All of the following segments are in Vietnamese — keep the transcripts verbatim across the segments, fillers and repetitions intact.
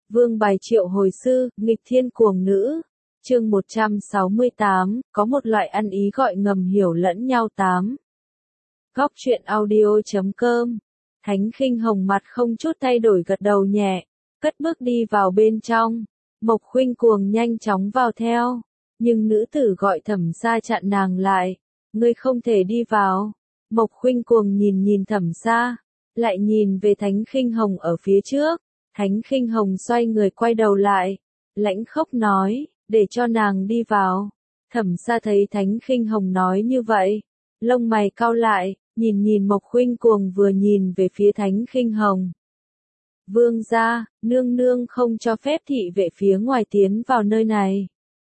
Vương bài triệu hồi sư, nghịch thiên cuồng nữ. Chương một trăm sáu mươi tám, có một loại ăn ý gọi ngầm hiểu lẫn nhau tám. Góc truyện audio chấm com. Thánh Khinh Hồng mặt không chút thay đổi gật đầu nhẹ, cất bước đi vào bên trong. Mộc Khuynh Cuồng nhanh chóng vào theo, nhưng nữ tử gọi Thẩm Sa chặn nàng lại. Ngươi không thể đi vào. Mộc Khuynh Cuồng nhìn nhìn Thẩm Sa, lại nhìn về Thánh Khinh Hồng ở phía trước. Thánh Khinh Hồng xoay người quay đầu lại, lãnh khốc nói, để cho nàng đi vào. Thẩm Sa thấy Thánh Khinh Hồng nói như vậy, lông mày cau lại, nhìn nhìn Mộc Khuynh Cuồng vừa nhìn về phía Thánh Khinh Hồng. Vương gia, nương nương không cho phép thị vệ phía ngoài tiến vào nơi này.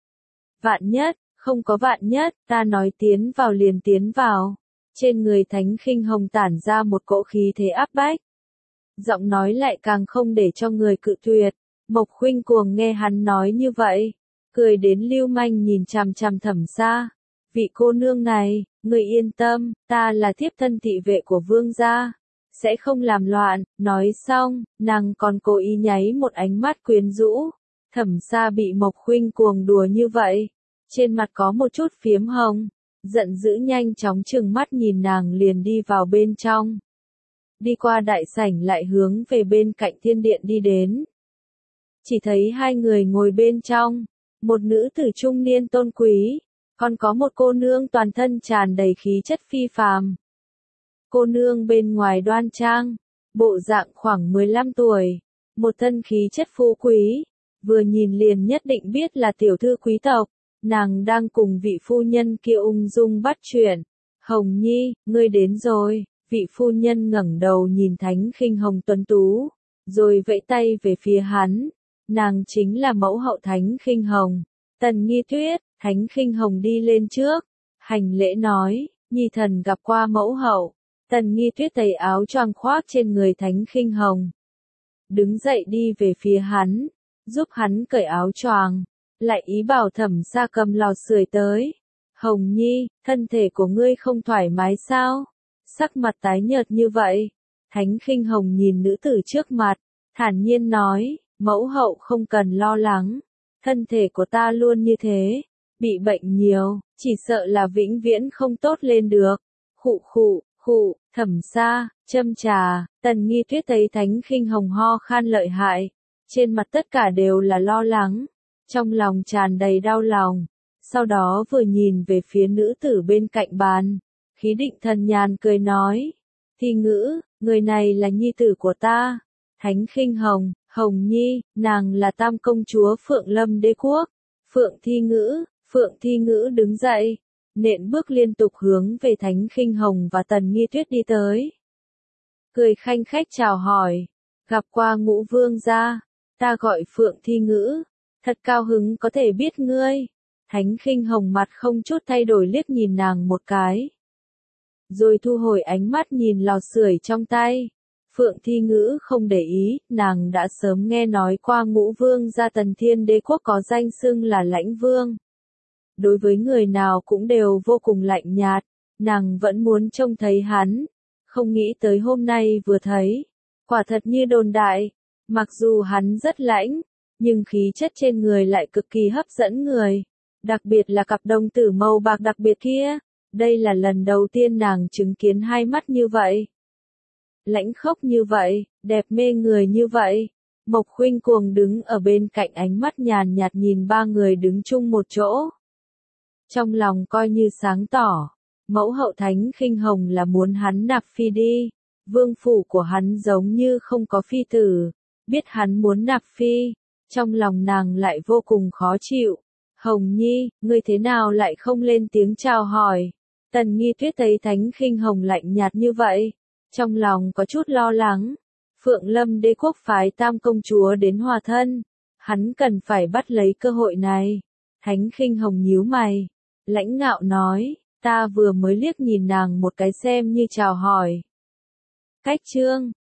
Vạn nhất, không có vạn nhất, ta nói tiến vào liền tiến vào. Trên người Thánh Khinh Hồng tản ra một cỗ khí thế áp bách. Giọng nói lại càng không để cho người cự tuyệt. Mộc Khuynh Cuồng nghe hắn nói như vậy, cười đến lưu manh nhìn chằm chằm Thẩm Sa. Vị cô nương này, người yên tâm, ta là thiếp thân thị vệ của vương gia, sẽ không làm loạn. Nói xong, nàng còn cố ý nháy một ánh mắt quyến rũ. Thẩm Sa bị Mộc Khuynh Cuồng đùa như vậy, trên mặt có một chút phiếm hồng, giận dữ nhanh chóng trừng mắt nhìn nàng liền đi vào bên trong. Đi qua đại sảnh lại hướng về bên cạnh thiên điện đi đến. Chỉ thấy hai người ngồi bên trong, một nữ tử trung niên tôn quý, còn có một cô nương toàn thân tràn đầy khí chất phi phàm. Cô nương bên ngoài đoan trang, bộ dạng khoảng mười lăm tuổi, một thân khí chất phú quý, vừa nhìn liền nhất định biết là tiểu thư quý tộc, nàng đang cùng vị phu nhân kia ung dung bắt chuyện. Hồng Nhi, ngươi đến rồi. Vị phu nhân ngẩng đầu nhìn Thánh Khinh Hồng tuấn tú, rồi vẫy tay về phía hắn. Nàng chính là mẫu hậu Thánh Khinh Hồng, Tần Nghi Tuyết. Thánh Khinh Hồng đi lên trước, hành lễ nói, nhi thần gặp qua mẫu hậu. Tần Nghi Tuyết tay áo choàng khoác trên người Thánh Khinh Hồng, đứng dậy đi về phía hắn, giúp hắn cởi áo choàng, lại ý bảo Thẩm Sa cầm lò sưởi tới. Hồng Nhi, thân thể của ngươi không thoải mái sao? Sắc mặt tái nhợt như vậy. Thánh Khinh Hồng nhìn nữ tử trước mặt, thản nhiên nói, mẫu hậu không cần lo lắng, thân thể của ta luôn như thế, bị bệnh nhiều, chỉ sợ là vĩnh viễn không tốt lên được. Khụ khụ, khụ, Thẩm Sa, châm trà. Tần Nghi Tuyết thấy Thánh Khinh Hồng ho khan lợi hại, trên mặt tất cả đều là lo lắng, trong lòng tràn đầy đau lòng, sau đó vừa nhìn về phía nữ tử bên cạnh bàn. Khí định thần nhàn cười nói, Thi Ngữ, người này là nhi tử của ta. Thánh Khinh Hồng, Hồng Nhi, nàng là tam công chúa Phượng Lâm Đế Quốc. Phượng Thi Ngữ, Phượng Thi Ngữ đứng dậy, nện bước liên tục hướng về Thánh Khinh Hồng và Tần Nghi Tuyết đi tới. Cười khanh khách chào hỏi, gặp qua Ngũ vương gia, ta gọi Phượng Thi Ngữ, thật cao hứng có thể biết ngươi. Thánh Khinh Hồng mặt không chút thay đổi liếc nhìn nàng một cái, rồi thu hồi ánh mắt nhìn lò sưởi trong tay. Phượng Thi Ngữ không để ý, nàng đã sớm nghe nói qua Ngũ vương gia Tần Thiên Đế Quốc có danh xưng là lãnh vương. Đối với người nào cũng đều vô cùng lạnh nhạt, nàng vẫn muốn trông thấy hắn, không nghĩ tới hôm nay vừa thấy, quả thật như đồn đại, mặc dù hắn rất lãnh, nhưng khí chất trên người lại cực kỳ hấp dẫn người, đặc biệt là cặp đồng tử màu bạc đặc biệt kia. Đây là lần đầu tiên nàng chứng kiến hai mắt như vậy. Lãnh khốc như vậy, đẹp mê người như vậy. Mộc Khuynh Cuồng đứng ở bên cạnh ánh mắt nhàn nhạt nhìn ba người đứng chung một chỗ. Trong lòng coi như sáng tỏ, mẫu hậu Thánh Khinh Hồng là muốn hắn nạp phi đi. Vương phủ của hắn giống như không có phi tử, biết hắn muốn nạp phi, trong lòng nàng lại vô cùng khó chịu. Hồng Nhi, ngươi thế nào lại không lên tiếng chào hỏi? Tần Nghi Tuyết thấy Thánh Khinh Hồng lạnh nhạt như vậy, trong lòng có chút lo lắng. Phượng Lâm Đế Quốc phái tam công chúa đến hòa thân, hắn cần phải bắt lấy cơ hội này. Thánh Khinh Hồng nhíu mày, lãnh ngạo nói, ta vừa mới liếc nhìn nàng một cái xem như chào hỏi. Cách chương,